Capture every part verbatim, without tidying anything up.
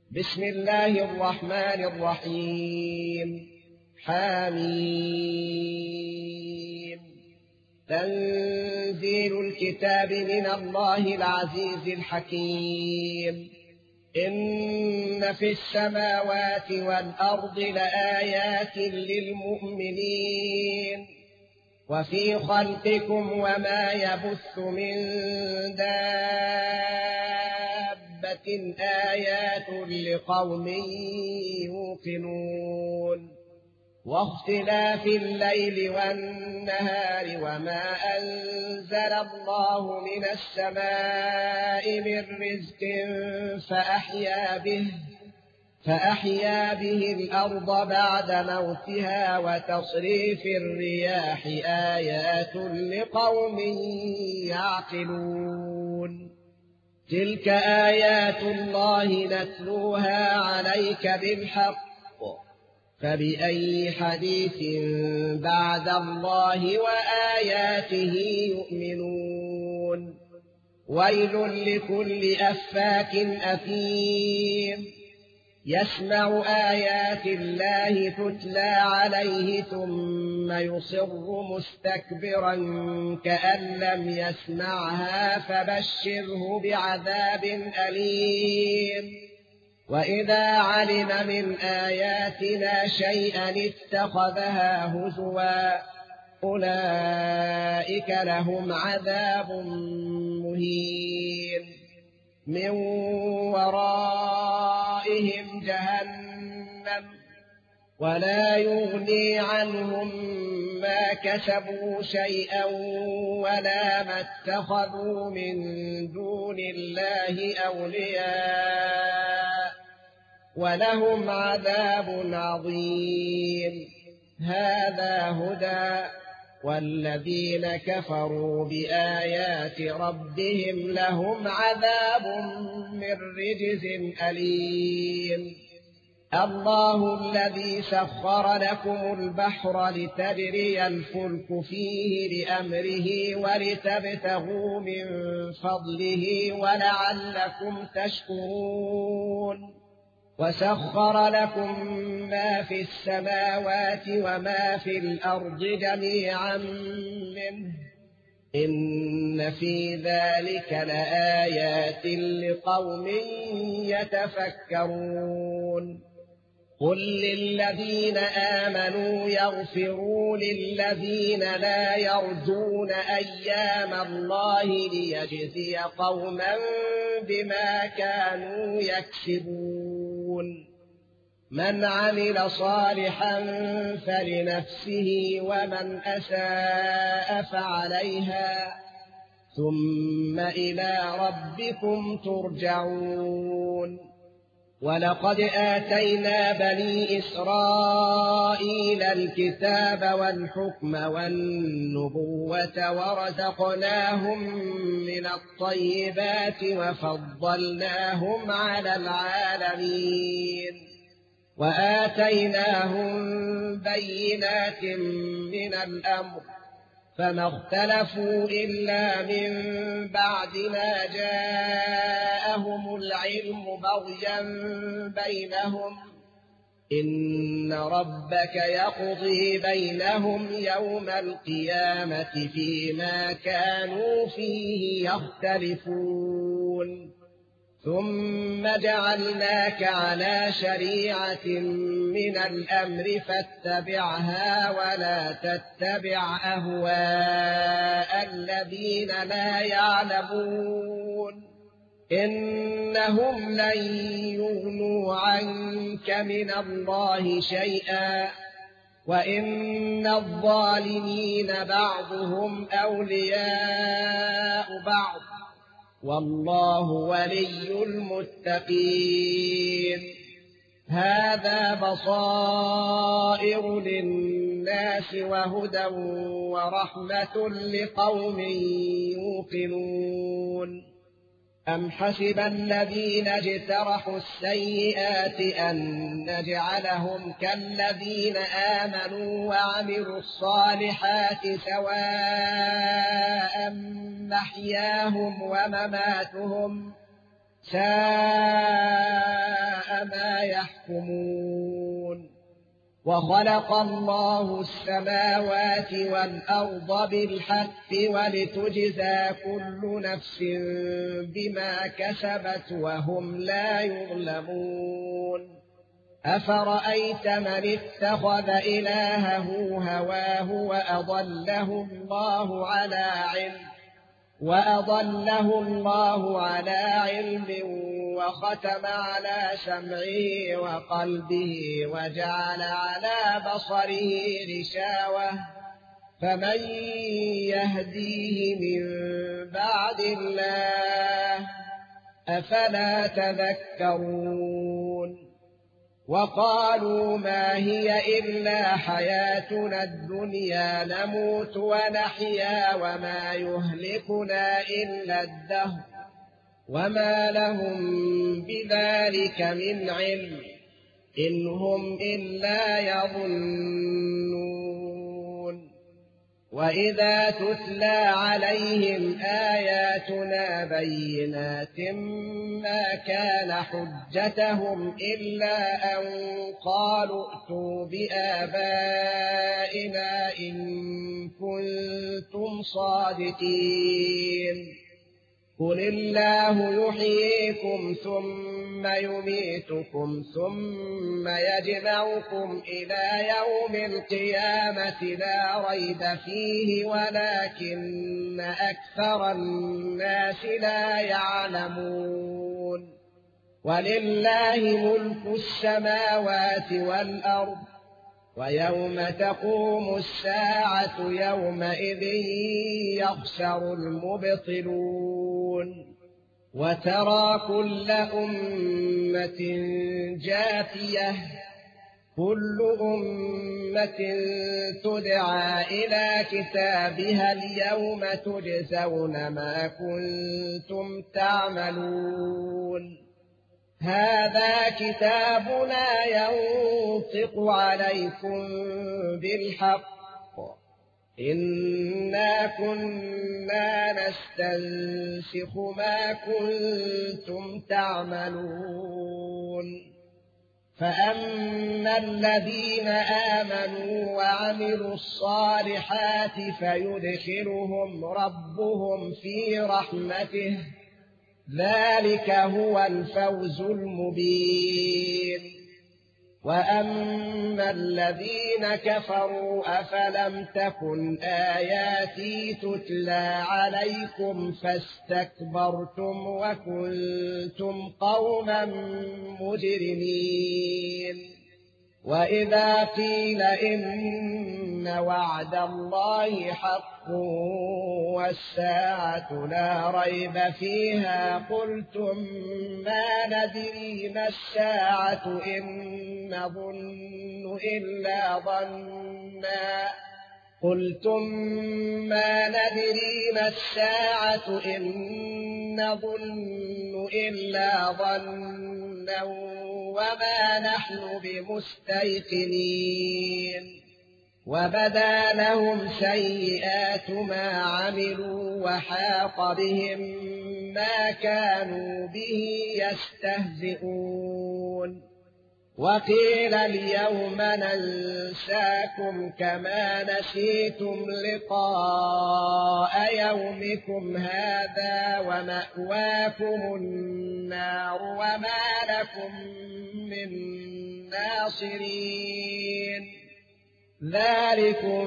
بسم الله الرحمن الرحيم. حميم. تنزيل الكتاب من الله العزيز الحكيم. إن في السماوات والأرض لآيات للمؤمنين وفي خلقكم وما يبث من دابة آيات لقوم يوقنون واختلاف الليل والنهار وما أنزل الله من السماء من رزق فأحيا به فأحيا به الأرض بعد موتها وتصريف الرياح آيات لقوم يعقلون. تلك آيات الله نتلوها عليك بالحق فبأي حديث بعد الله وآياته يؤمنون. ويل لكل أفاك أثيم يسمع آيات الله تتلى عليه ثم يصر مستكبرا كأن لم يسمعها فبشره بعذاب أليم. وإذا علم من آياتنا شيئا اتخذها هزوا أولئك لهم عذاب مهين من ورائهم جهنم ولا يغني عنهم ما كسبوا شيئا ولا ما اتخذوا من دون الله أولياء ولهم عذاب عظيم. هذا هدى والذين كفروا بآيات ربهم لهم عذاب من رجز أليم. الله الذي سخر لكم البحر لتجري الفلك فيه بأمره ولتبتغوا من فضله ولعلكم تشكرون. وسخر لكم ما في السماوات وما في الأرض جميعا منه إن في ذلك لآيات لقوم يتفكرون. قل للذين آمنوا يغفروا للذين لا يرجون أيام الله ليجزي قوما بما كانوا يكسبون. من عمل صالحا فلنفسه ومن أساء فعليها ثم إلى ربكم ترجعون. ولقد آتينا بني إسرائيل الكتاب والحكم والنبوة ورزقناهم من الطيبات وفضلناهم على العالمين وآتيناهم بينات من الأمر فما اختلفوا إلا من بعد ما جاءهم العلم بغيا بينهم إن ربك يقضي بينهم يوم القيامة فيما كانوا فيه يختلفون. ثم جعلناك على شريعة من الأمر فاتبعها ولا تتبع أهواء الذين لا يعلمون إنهم لن يغنوا عنك من الله شيئا وإن الظالمين بعضهم أولياء بعض والله ولي المتقين. هذا بصائر للناس وهدى ورحمة لقوم يوقنون. أم حسب الذين اجترحوا السيئات أن نجعلهم كالذين آمنوا وعملوا الصالحات سواء محياهم ومماتهم ساء بما يحكمون وخلق الله السماوات والأرض بالحق ولتجزى كل نفس بما كسبت وهم لا يظلمون أفرأيت من اتخذ إلهه هواه وأضله الله على علم وأضله الله على علم وختم على سمعه وقلبه وجعل على بصره غشاوة فمن يهديه من بعد الله أفلا تذكرون وقالوا ما هي إلا حياتنا الدنيا نموت ونحيا وما يهلكنا إلا الدهر وما لهم بذلك من علم إن هم إلا يظنون وإذا تتلى عليهم آياتنا بينات ما كان حجتهم إلا أن قالوا ائتوا بآبائنا إن كنتم صادقين قل الله يحييكم ثم يميتكم ثم يجمعكم إلى يوم القيامة لا ريب فيه ولكن أكثر الناس لا يعلمون ولله ملك السماوات والأرض ويوم تقوم الساعة يومئذ يخسر المبطلون وترى كل أمة جاثية كل أمة تدعى إلى كتابها اليوم تجزون ما كنتم تعملون هذا كتابنا ينطق عليكم بالحق إنا كنا نستنسخ ما كنتم تعملون فأما الذين آمنوا وعملوا الصالحات فيدخلهم ربهم في رحمته ذلك هو الفوز المبين وأما الذين كفروا أفلم تكن آياتي تتلى عليكم فاستكبرتم وكنتم قوما مجرمين وإذا قيل إن وعد الله حق والساعة لا ريب فيها قلتم ما ندري ما الساعة إن نظن إلا ظنا قلتم ما ندري ما الساعة إن نظن إلا ظنا وما نحن بمستيقنين وبدا لهم سيئات ما عملوا وحاق بهم ما كانوا به يستهزئون وقيل اليوم ننساكم كما نسيتم لقاء يومكم هذا ومأواكم النار وما لكم من ناصرين ذلكم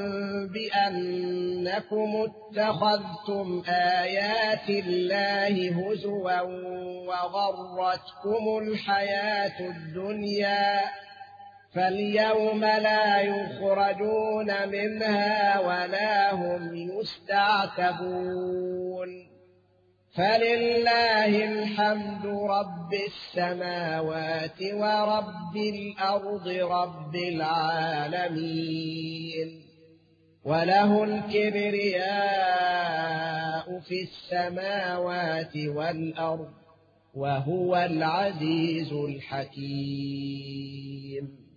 بأنكم اتخذتم آيات الله هزوا وغرتكم الحياة الدنيا فاليوم لا يخرجون منها ولا هم يستعتبون فلله الحمد رب السماوات ورب الأرض رب العالمين وله الكبرياء في السماوات والأرض وهو العزيز الحكيم.